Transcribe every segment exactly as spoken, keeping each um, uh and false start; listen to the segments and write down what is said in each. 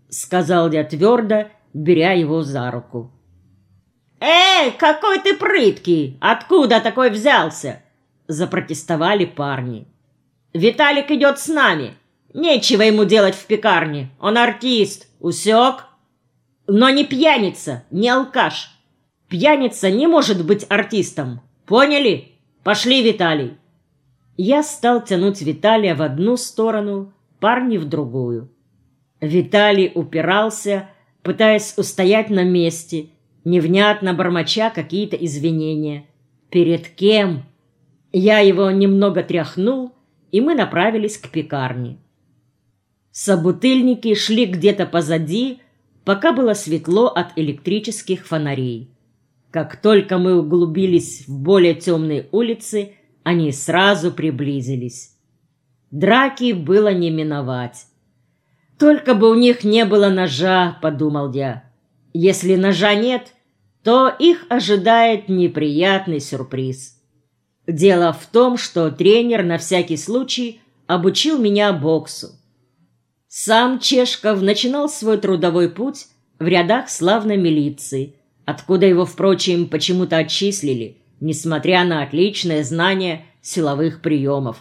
— сказал я твердо, беря его за руку. «Эй, какой ты прыткий! Откуда такой взялся?» — запротестовали парни. «Виталик идет с нами. Нечего ему делать в пекарне. Он артист. Усек? Но не пьяница, не алкаш. Пьяница не может быть артистом. Поняли? Пошли, Виталий!» Я стал тянуть Виталия в одну сторону, парни в другую. Виталий упирался, пытаясь устоять на месте, невнятно бормоча какие-то извинения. Перед кем? Я его немного тряхнул, и мы направились к пекарне. Собутыльники шли где-то позади, пока было светло от электрических фонарей. Как только мы углубились в более темные улицы, они сразу приблизились. Драки было не миновать. «Только бы у них не было ножа», — подумал я. «Если ножа нет, то их ожидает неприятный сюрприз». Дело в том, что тренер на всякий случай обучил меня боксу. Сам Чешков начинал свой трудовой путь в рядах славной милиции, откуда его, впрочем, почему-то отчислили, несмотря на отличное знание силовых приемов.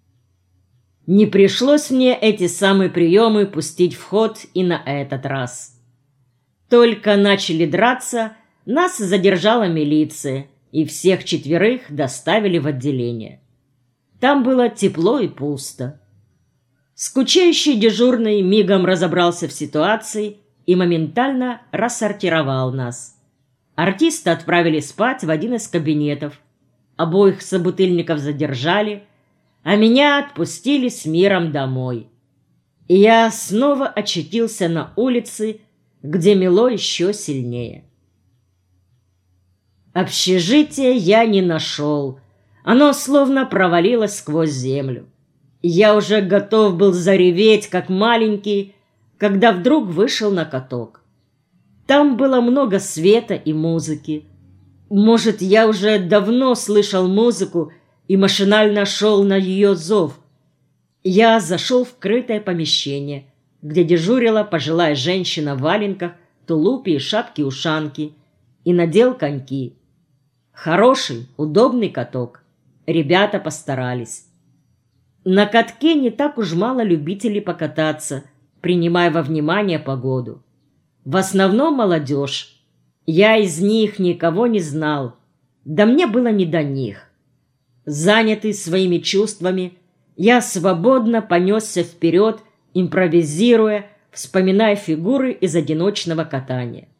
Не пришлось мне эти самые приемы пустить в ход и на этот раз. Только начали драться, нас задержала милиция, и всех четверых доставили в отделение. Там было тепло и пусто. Скучающий дежурный мигом разобрался в ситуации и моментально рассортировал нас. Артиста отправили спать в один из кабинетов, обоих собутыльников задержали, а меня отпустили с миром домой. И я снова очутился на улице, где мело еще сильнее. Общежитие я не нашел. Оно словно провалилось сквозь землю. Я уже готов был зареветь, как маленький, когда вдруг вышел на каток. Там было много света и музыки. Может, я уже давно слышал музыку и машинально шел на ее зов. Я зашел в крытое помещение, где дежурила пожилая женщина в валенках, тулупе и шапке-ушанке, и надел коньки. Хороший, удобный каток. Ребята постарались. На катке не так уж мало любителей покататься, принимая во внимание погоду. В основном молодежь. Я из них никого не знал, да мне было не до них. Занятый своими чувствами, я свободно понесся вперед, импровизируя, вспоминая фигуры из одиночного катания.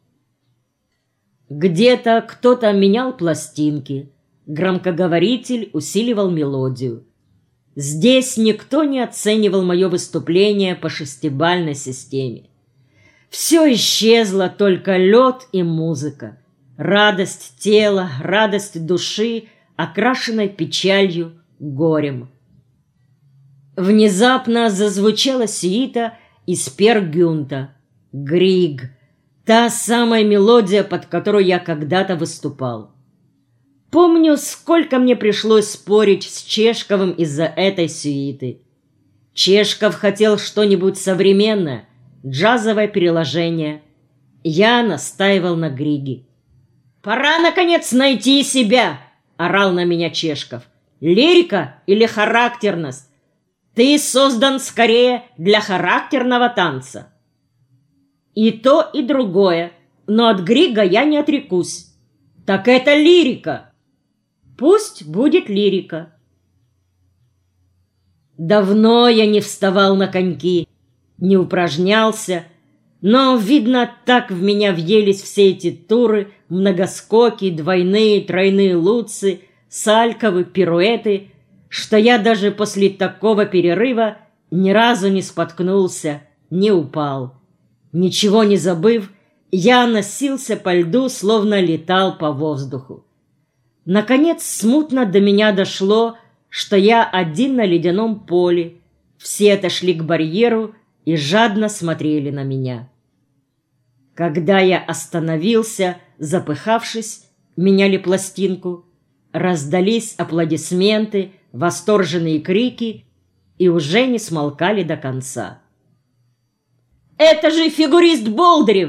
Где-то кто-то менял пластинки, громкоговоритель усиливал мелодию. Здесь никто не оценивал мое выступление по шестибалльной системе. Все исчезло, только лед и музыка, радость тела, радость души, окрашенной печалью, горем. Внезапно зазвучала сюита из Пер Гюнта, Григ, та самая мелодия, под которую я когда-то выступал. Помню, сколько мне пришлось спорить с Чешковым из-за этой сюиты. Чешков хотел что-нибудь современное, джазовое переложение. Я настаивал на Григе. «Пора, наконец, найти себя!» — орал на меня Чешков. «Лирика или характерность? Ты создан скорее для характерного танца». «И то, и другое, но от Грига я не отрекусь». «Так это лирика!» «Пусть будет лирика». Давно я не вставал на коньки, не упражнялся, но, видно, так в меня въелись все эти туры, многоскоки, двойные, тройные луцы, сальковы, пируэты, что я даже после такого перерыва ни разу не споткнулся, не упал. Ничего не забыв, я носился по льду, словно летал по воздуху. Наконец, смутно до меня дошло, что я один на ледяном поле. Все отошли к барьеру и жадно смотрели на меня. Когда я остановился, запыхавшись, меняли пластинку, раздались аплодисменты, восторженные крики и уже не смолкали до конца. Это же фигурист Болдырев!